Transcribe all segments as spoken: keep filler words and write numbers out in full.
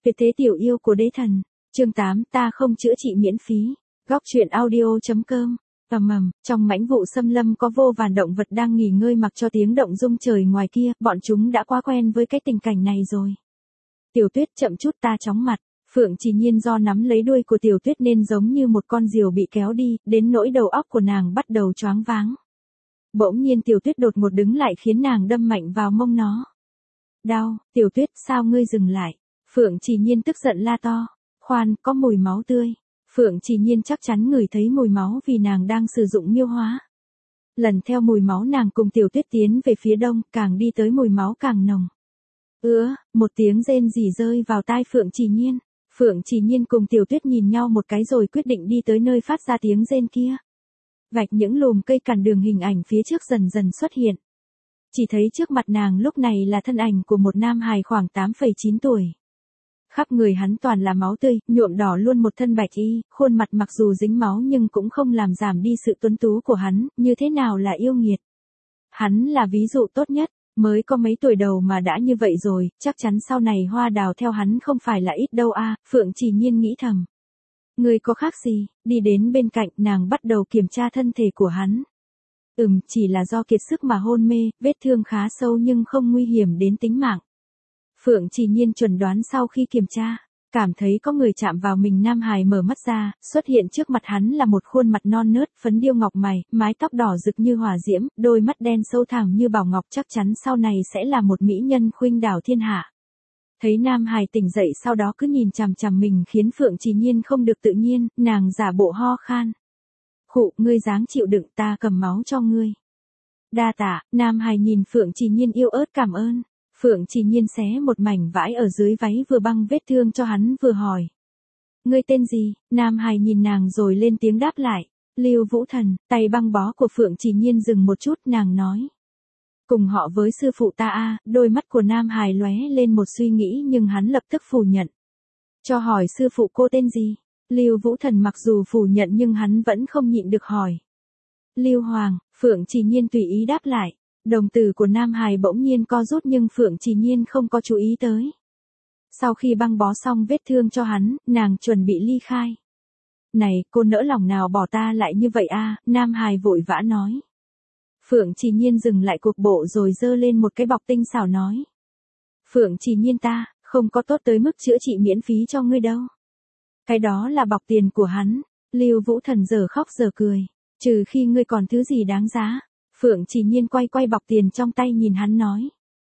Tuyệt thế tiểu yêu của đế thần. Chương tám, ta không chữa trị miễn phí. Góc truyện audio.com. Ầm ầm, trong mãnh vụ xâm lâm có vô vàn động vật đang nghỉ ngơi mặc cho tiếng động rung trời ngoài kia, bọn chúng đã quá quen với cái tình cảnh này rồi. Tiểu Tuyết chậm chút ta chóng mặt, Phượng Chỉ Nhiên do nắm lấy đuôi của Tiểu Tuyết nên giống như một con diều bị kéo đi, đến nỗi đầu óc của nàng bắt đầu choáng váng. Bỗng nhiên Tiểu Tuyết đột ngột đứng lại khiến nàng đâm mạnh vào mông nó. Đau, Tiểu Tuyết, sao ngươi dừng lại? Phượng Chỉ Nhiên tức giận la to. Khoan, có mùi máu tươi. Phượng Chỉ Nhiên chắc chắn ngửi thấy mùi máu vì nàng đang sử dụng miêu hóa. Lần theo mùi máu nàng cùng Tiểu Tuyết tiến về phía đông, càng đi tới mùi máu càng nồng. Ứa, một tiếng rên rỉ rơi vào tai Phượng Chỉ Nhiên. Phượng Chỉ Nhiên cùng Tiểu Tuyết nhìn nhau một cái rồi quyết định đi tới nơi phát ra tiếng rên kia. Vạch những lùm cây cản đường, hình ảnh phía trước dần dần xuất hiện. Chỉ thấy trước mặt nàng lúc này là thân ảnh của một nam hài khoảng tám phẩy chín tuổi. Khắp người hắn toàn là máu tươi, nhuộm đỏ luôn một thân bạch y, khuôn mặt mặc dù dính máu nhưng cũng không làm giảm đi sự tuấn tú của hắn, như thế nào là yêu nghiệt. Hắn là ví dụ tốt nhất, mới có mấy tuổi đầu mà đã như vậy rồi, chắc chắn sau này hoa đào theo hắn không phải là ít đâu a. Phượng Chỉ Nhiên nghĩ thầm. Người có khác gì, đi đến bên cạnh nàng bắt đầu kiểm tra thân thể của hắn. Ừm, chỉ là do kiệt sức mà hôn mê, vết thương khá sâu nhưng không nguy hiểm đến tính mạng. Phượng Chỉ Nhiên chuẩn đoán sau khi kiểm tra, cảm thấy có người chạm vào mình. Nam hài mở mắt ra, xuất hiện trước mặt hắn là một khuôn mặt non nớt, phấn điêu ngọc mày, mái tóc đỏ rực như hỏa diễm, đôi mắt đen sâu thẳm như bảo ngọc, chắc chắn sau này sẽ là một mỹ nhân khuynh đảo thiên hạ. Thấy Nam hài tỉnh dậy sau đó cứ nhìn chằm chằm mình khiến Phượng Chỉ Nhiên không được tự nhiên, nàng giả bộ ho khan. Khụ, ngươi dáng chịu đựng, ta cầm máu cho ngươi. Đa tạ. Nam hài nhìn Phượng Chỉ Nhiên yêu ớt cảm ơn. Phượng Chỉ Nhiên xé một mảnh vải ở dưới váy vừa băng vết thương cho hắn vừa hỏi. Ngươi tên gì? Nam hài nhìn nàng rồi lên tiếng đáp lại. Lưu Vũ Thần. Tay băng bó của Phượng Chỉ Nhiên dừng một chút, nàng nói. Cùng họ với sư phụ ta a. Đôi mắt của Nam hài lóe lên một suy nghĩ nhưng hắn lập tức phủ nhận. Cho hỏi sư phụ cô tên gì? Lưu Vũ Thần mặc dù phủ nhận nhưng hắn vẫn không nhịn được hỏi. Lưu Hoàng. Phượng Chỉ Nhiên tùy ý đáp lại. Đồng tử của Nam hài bỗng nhiên co rút nhưng Phượng Chỉ Nhiên không có chú ý tới. Sau khi băng bó xong vết thương cho hắn, nàng chuẩn bị ly khai. Này, cô nỡ lòng nào bỏ ta lại như vậy a? Nam hài vội vã nói. Phượng Chỉ Nhiên dừng lại cuộc bộ rồi giơ lên một cái bọc tinh xảo nói. Phượng Chỉ Nhiên, ta không có tốt tới mức chữa trị miễn phí cho ngươi đâu. Cái đó là bọc tiền của hắn. Lưu Vũ Thần giờ khóc giờ cười. Trừ khi ngươi còn thứ gì đáng giá. Phượng Chỉ Nhiên quay quay bọc tiền trong tay nhìn hắn nói.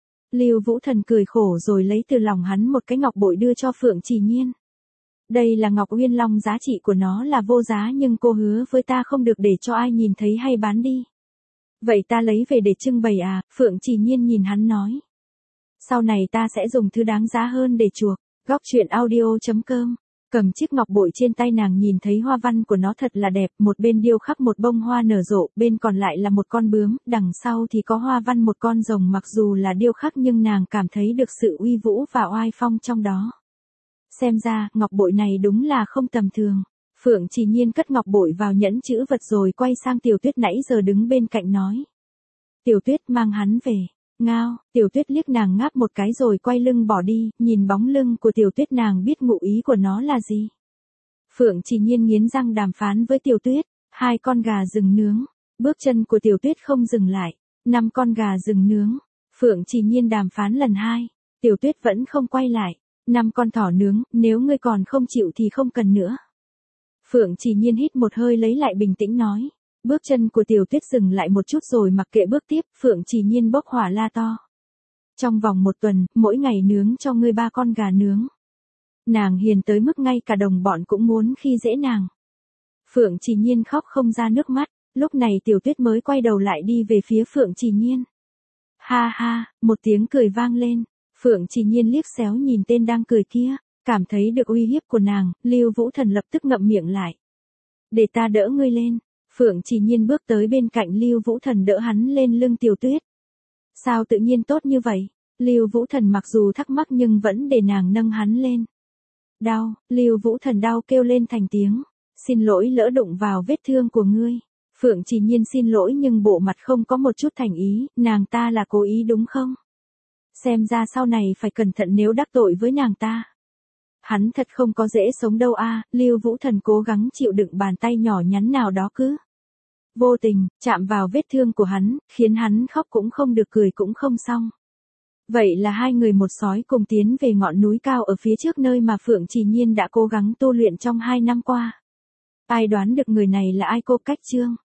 Lưu Vũ Thần cười khổ rồi lấy từ lòng hắn một cái ngọc bội đưa cho Phượng Chỉ Nhiên. Đây là ngọc uyên long, giá trị của nó là vô giá nhưng cô hứa với ta không được để cho ai nhìn thấy hay bán đi. Vậy ta lấy về để trưng bày à? Phượng Chỉ Nhiên nhìn hắn nói. Sau này ta sẽ dùng thứ đáng giá hơn để chuộc. Góc truyện audio.com. Cầm chiếc ngọc bội trên tay nàng nhìn thấy hoa văn của nó thật là đẹp, một bên điêu khắc một bông hoa nở rộ, bên còn lại là một con bướm, đằng sau thì có hoa văn một con rồng, mặc dù là điêu khắc nhưng nàng cảm thấy được sự uy vũ và oai phong trong đó. Xem ra, ngọc bội này đúng là không tầm thường. Phượng Chỉ Nhiên cất ngọc bội vào nhẫn chữ vật rồi quay sang Tiểu Tuyết nãy giờ đứng bên cạnh nói. Tiểu Tuyết, mang hắn về. Ngao. Tiểu Tuyết liếc nàng ngáp một cái rồi quay lưng bỏ đi, nhìn bóng lưng của Tiểu Tuyết nàng biết ngụ ý của nó là gì. Phượng Chỉ Nhiên nghiến răng đàm phán với Tiểu Tuyết. Hai con gà rừng nướng. Bước chân của Tiểu Tuyết không dừng lại. Năm con gà rừng nướng. Phượng Chỉ Nhiên đàm phán lần hai. Tiểu Tuyết vẫn không quay lại. Năm con thỏ nướng, nếu ngươi còn không chịu thì không cần nữa. Phượng Chỉ Nhiên hít một hơi lấy lại bình tĩnh nói. Bước chân của Tiểu Tuyết dừng lại một chút rồi mặc kệ bước tiếp, Phượng Chỉ Nhiên bốc hỏa la to. Trong vòng một tuần, mỗi ngày nướng cho ngươi ba con gà nướng. Nàng hiền tới mức ngay cả đồng bọn cũng muốn khi dễ nàng. Phượng Chỉ Nhiên khóc không ra nước mắt, lúc này Tiểu Tuyết mới quay đầu lại đi về phía Phượng Chỉ Nhiên. Ha ha, một tiếng cười vang lên, Phượng Chỉ Nhiên liếc xéo nhìn tên đang cười kia, cảm thấy được uy hiếp của nàng, Lưu Vũ Thần lập tức ngậm miệng lại. Để ta đỡ ngươi lên. Phượng Chỉ Nhiên bước tới bên cạnh Lưu Vũ Thần đỡ hắn lên lưng Tiểu Tuyết. Sao tự nhiên tốt như vậy? Lưu Vũ Thần mặc dù thắc mắc nhưng vẫn để nàng nâng hắn lên. Đau. Lưu Vũ Thần đau kêu lên thành tiếng. Xin lỗi lỡ đụng vào vết thương của ngươi. Phượng Chỉ Nhiên xin lỗi nhưng bộ mặt không có một chút thành ý, nàng ta là cố ý đúng không? Xem ra sau này phải cẩn thận nếu đắc tội với nàng ta. Hắn thật không có dễ sống đâu a. Lưu Vũ Thần cố gắng chịu đựng bàn tay nhỏ nhắn nào đó cứ vô tình chạm vào vết thương của hắn, khiến hắn khóc cũng không được cười cũng không xong. Vậy là hai người một sói cùng tiến về ngọn núi cao ở phía trước nơi mà Phượng Trì Nhiên đã cố gắng tu luyện trong hai năm qua. Ai đoán được người này là ai? Cô Cách Trương.